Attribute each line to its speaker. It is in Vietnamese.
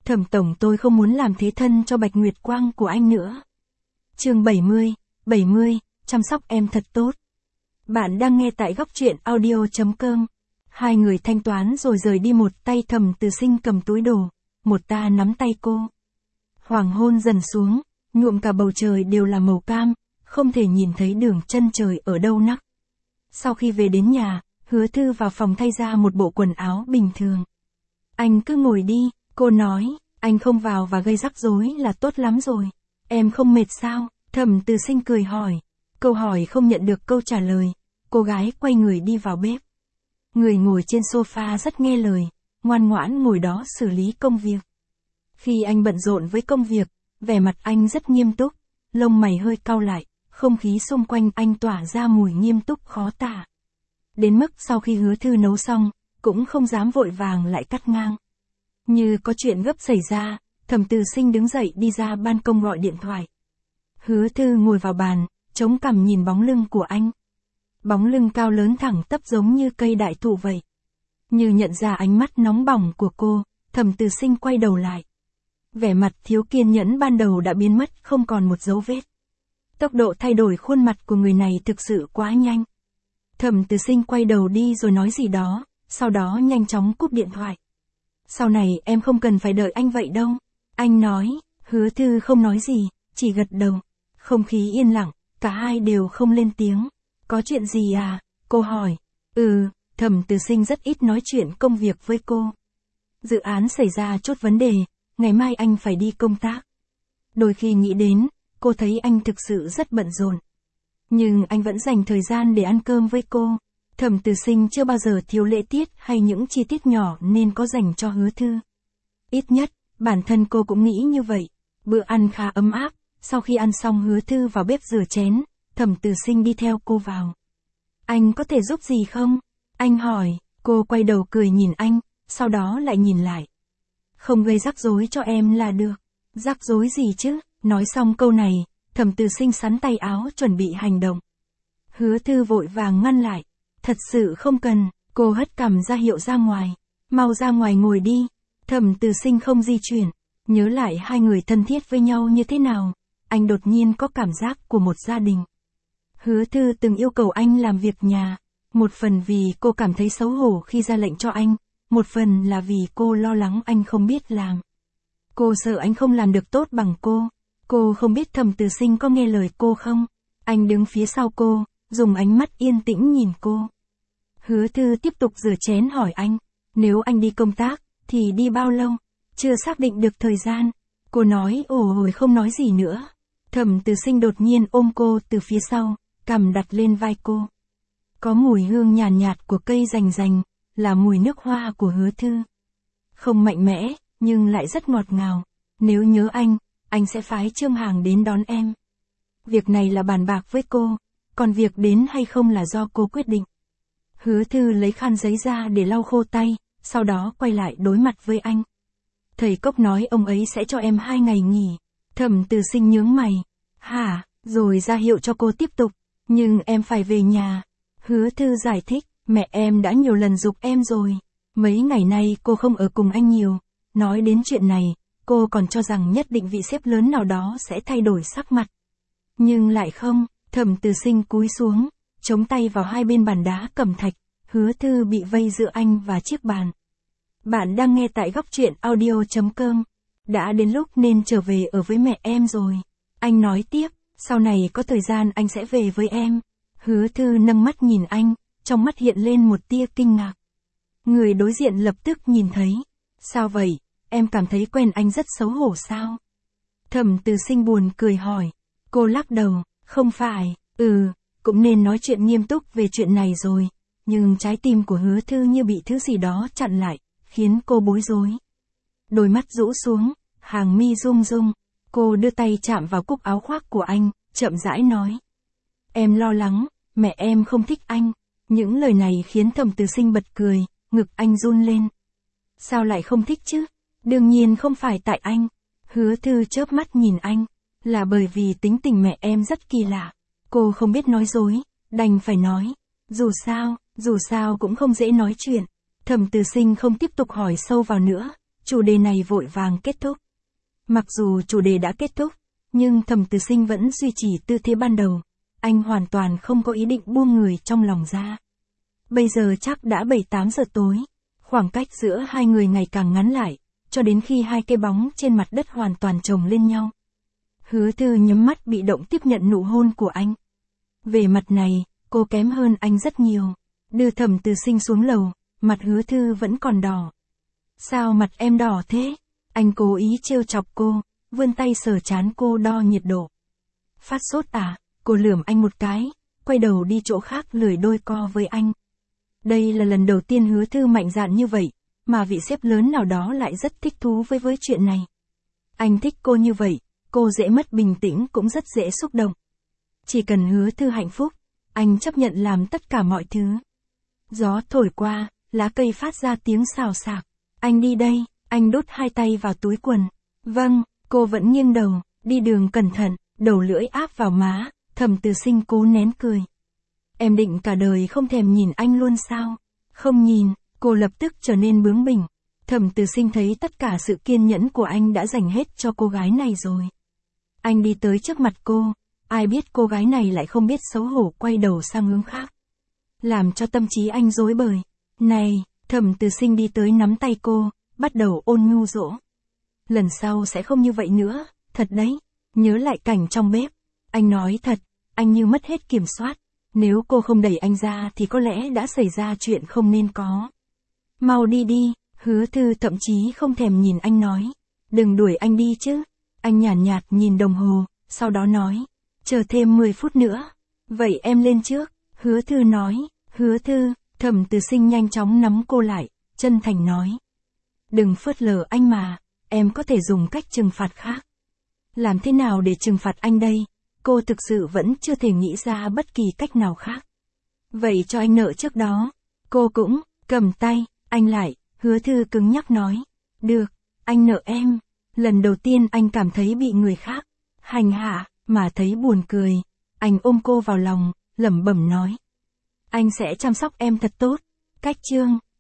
Speaker 1: Thẩm tổng, tôi không muốn làm thế thân cho Bạch Nguyệt Quang của anh nữa. Chương 70, chăm sóc em thật tốt. Bạn đang nghe tại góc truyện audio.com. Hai người thanh toán rồi rời đi, một tay Thẩm Từ Sinh cầm túi đồ, một ta nắm tay cô. Hoàng hôn dần xuống, nhuộm cả bầu trời đều là màu cam, không thể nhìn thấy đường chân trời ở đâu nắc. Sau khi về đến nhà, Hứa Thư vào phòng thay ra một bộ quần áo bình thường. Anh cứ ngồi đi, cô nói, anh không vào và gây rắc rối là tốt lắm rồi. Em không mệt sao? Thẩm Từ Sinh cười hỏi. Câu hỏi không nhận được câu trả lời, cô gái quay người đi vào bếp. Người ngồi trên sofa rất nghe lời, ngoan ngoãn ngồi đó xử lý công việc. Khi anh bận rộn với công việc, vẻ mặt anh rất nghiêm túc, lông mày hơi cau lại, không khí xung quanh anh tỏa ra mùi nghiêm túc khó tả. Đến mức sau khi Hứa Thư nấu xong, cũng không dám vội vàng lại cắt ngang. Như có chuyện gấp xảy ra, Thẩm Từ Sinh đứng dậy đi ra ban công gọi điện thoại. Hứa Thư ngồi vào bàn, chống cằm nhìn bóng lưng của anh. Bóng lưng cao lớn thẳng tắp giống như cây đại thụ vậy. Như nhận ra ánh mắt nóng bỏng của cô, Thẩm Từ Sinh quay đầu lại. Vẻ mặt thiếu kiên nhẫn ban đầu đã biến mất, không còn một dấu vết. Tốc độ thay đổi khuôn mặt của người này thực sự quá nhanh. Thẩm Từ Sinh quay đầu đi rồi nói gì đó, sau đó nhanh chóng cúp điện thoại. Sau này em không cần phải đợi anh vậy đâu. Anh nói. Hứa Thư không nói gì, chỉ gật đầu. Không khí yên lặng, cả hai đều không lên tiếng. Có chuyện gì à? Cô hỏi. Thẩm Từ Sinh rất ít nói chuyện công việc với cô. Dự án xảy ra chút vấn đề, ngày mai anh phải đi công tác. Đôi khi nghĩ đến, cô thấy anh thực sự rất bận rộn. Nhưng anh vẫn dành thời gian để ăn cơm với cô. Thẩm Từ Sinh chưa bao giờ thiếu lễ tiết hay những chi tiết nhỏ nên có dành cho Hứa Thư. Ít nhất, bản thân cô cũng nghĩ như vậy. Bữa ăn khá ấm áp, sau khi ăn xong Hứa Thư vào bếp rửa chén, Thẩm Từ Sinh đi theo cô vào. Anh có thể giúp gì không? Anh hỏi, cô quay đầu cười nhìn anh, sau đó lại nhìn lại. Không gây rắc rối cho em là được. Rắc rối gì chứ? Nói xong câu này, Thẩm Từ Sinh xắn tay áo chuẩn bị hành động. Hứa Thư vội vàng ngăn lại. Thật sự không cần, cô hất cằm ra hiệu ra ngoài. Mau ra ngoài ngồi đi. Thẩm Từ Sinh không di chuyển. Nhớ lại hai người thân thiết với nhau như thế nào, anh đột nhiên có cảm giác của một gia đình. Hứa Thư từng yêu cầu anh làm việc nhà, một phần vì cô cảm thấy xấu hổ khi ra lệnh cho anh, một phần là vì cô lo lắng anh không biết làm. Cô sợ anh không làm được tốt bằng cô không biết Thẩm Từ Sinh có nghe lời cô không. Anh đứng phía sau cô, dùng ánh mắt yên tĩnh nhìn cô. Hứa Thư tiếp tục rửa chén hỏi anh, nếu anh đi công tác, thì đi bao lâu? Chưa xác định được thời gian. Cô nói ồ không nói gì nữa. Thẩm Từ Sinh đột nhiên ôm cô từ phía sau, cằm đặt lên vai cô. Có mùi hương nhàn nhạt của cây rành rành, là mùi nước hoa của Hứa Thư. Không mạnh mẽ, nhưng lại rất ngọt ngào. Nếu nhớ anh sẽ phái Trương Hàng đến đón em. Việc này là bàn bạc với cô, còn việc đến hay không là do cô quyết định. Hứa Thư lấy khăn giấy ra để lau khô tay, sau đó quay lại đối mặt với anh. Thầy Cốc nói ông ấy sẽ cho em 2 ngày nghỉ. Thẩm Từ Sinh nhướng mày. Hả? Rồi ra hiệu cho cô tiếp tục. Nhưng em phải về nhà. Hứa Thư giải thích, mẹ em đã nhiều lần giục em rồi. Mấy ngày nay cô không ở cùng anh nhiều. Nói đến chuyện này, cô còn cho rằng nhất định vị sếp lớn nào đó sẽ thay đổi sắc mặt. Nhưng lại không. Thẩm Từ Sinh cúi xuống, chống tay vào hai bên bàn đá cẩm thạch. Hứa Thư bị vây giữa anh và chiếc bàn. Bạn đang nghe tại góc truyện audio.com. Đã đến lúc nên trở về ở với mẹ em rồi. Anh nói tiếp, sau này có thời gian anh sẽ về với em. Hứa Thư nâng mắt nhìn anh, trong mắt hiện lên một tia kinh ngạc. Người đối diện lập tức nhìn thấy. Sao vậy, em cảm thấy quen anh rất xấu hổ sao? Thẩm Từ Sinh buồn cười hỏi. Cô lắc đầu, không phải, cũng nên nói chuyện nghiêm túc về chuyện này rồi. Nhưng trái tim của Hứa Thư như bị thứ gì đó chặn lại, khiến cô bối rối. Đôi mắt rũ xuống, hàng mi rung rung, cô đưa tay chạm vào cúc áo khoác của anh, chậm rãi nói. Em lo lắng, mẹ em không thích anh. Những lời này khiến Thẩm Từ Sinh bật cười, ngực anh run lên. Sao lại không thích chứ? Đương nhiên không phải tại anh. Hứa Thư chớp mắt nhìn anh, là bởi vì tính tình mẹ em rất kỳ lạ. Cô không biết nói dối, đành phải nói. Dù sao cũng không dễ nói chuyện. Thẩm Từ Sinh không tiếp tục hỏi sâu vào nữa, chủ đề này vội vàng kết thúc. Mặc dù chủ đề đã kết thúc, nhưng Thẩm Từ Sinh vẫn duy trì tư thế ban đầu. Anh hoàn toàn không có ý định buông người trong lòng ra. Bây giờ chắc đã 7-8 giờ tối. Khoảng cách giữa hai người ngày càng ngắn lại, cho đến khi hai cái bóng trên mặt đất hoàn toàn chồng lên nhau. Hứa Thư nhắm mắt bị động tiếp nhận nụ hôn của anh. Về mặt này, cô kém hơn anh rất nhiều. Đưa Thẩm Từ Sinh xuống lầu, mặt Hứa Thư vẫn còn đỏ. Sao mặt em đỏ thế? Anh cố ý trêu chọc cô, vươn tay sờ trán cô đo nhiệt độ. Phát sốt à? Cô lườm anh một cái, quay đầu đi chỗ khác lười đôi co với anh. Đây là lần đầu tiên Hứa Thư mạnh dạn như vậy, mà vị sếp lớn nào đó lại rất thích thú với chuyện này. Anh thích cô như vậy, cô dễ mất bình tĩnh cũng rất dễ xúc động. Chỉ cần Hứa Thư hạnh phúc, anh chấp nhận làm tất cả mọi thứ. Gió thổi qua, lá cây phát ra tiếng xào xạc. Anh đi đây, anh đút hai tay vào túi quần. Vâng, cô vẫn nghiêng đầu, đi đường cẩn thận, đầu lưỡi áp vào má, Thẩm Từ Sinh cố nén cười. Em định cả đời không thèm nhìn anh luôn sao? Không nhìn, cô lập tức trở nên bướng bỉnh. Thẩm Từ Sinh thấy tất cả sự kiên nhẫn của anh đã dành hết cho cô gái này rồi. Anh đi tới trước mặt cô, ai biết cô gái này lại không biết xấu hổ quay đầu sang hướng khác. Làm cho tâm trí anh rối bời. Này, Thẩm Từ Sinh đi tới nắm tay cô, bắt đầu ôn nhu dỗ. Lần sau sẽ không như vậy nữa, thật đấy. Nhớ lại cảnh trong bếp. Anh nói thật, anh như mất hết kiểm soát. Nếu cô không đẩy anh ra thì có lẽ đã xảy ra chuyện không nên có. Mau đi đi, Hứa Thư thậm chí không thèm nhìn anh nói. Đừng đuổi anh đi chứ. Anh nhàn nhạt nhìn đồng hồ, sau đó nói. Chờ thêm 10 phút nữa. Vậy em lên trước, Hứa Thư nói. Hứa Thư, Thẩm Từ Sinh nhanh chóng nắm cô lại, chân thành nói. Đừng phớt lờ anh mà, em có thể dùng cách trừng phạt khác. Làm thế nào để trừng phạt anh đây? Cô thực sự vẫn chưa thể nghĩ ra bất kỳ cách nào khác. Vậy cho anh nợ trước đó. Cô cũng, cầm tay, anh lại, Hứa Thư cứng nhắc nói. Được, anh nợ em. Lần đầu tiên anh cảm thấy bị người khác hành hạ, mà thấy buồn cười. Anh ôm cô vào lòng, lẩm bẩm nói. Anh sẽ chăm sóc em thật tốt. Cách chương